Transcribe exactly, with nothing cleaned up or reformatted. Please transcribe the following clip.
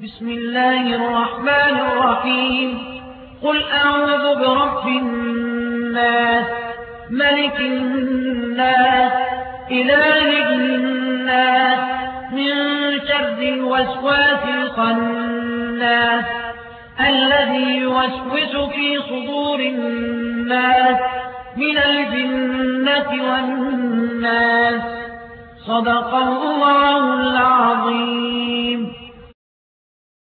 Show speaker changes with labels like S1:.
S1: بسم الله الرحمن الرحيم قل أعوذ برب الناس ملك الناس إله الناس من شر الوسواس الخناس الذي يوسوس في صدور الناس من الجنة والناس صدق الله العظيم.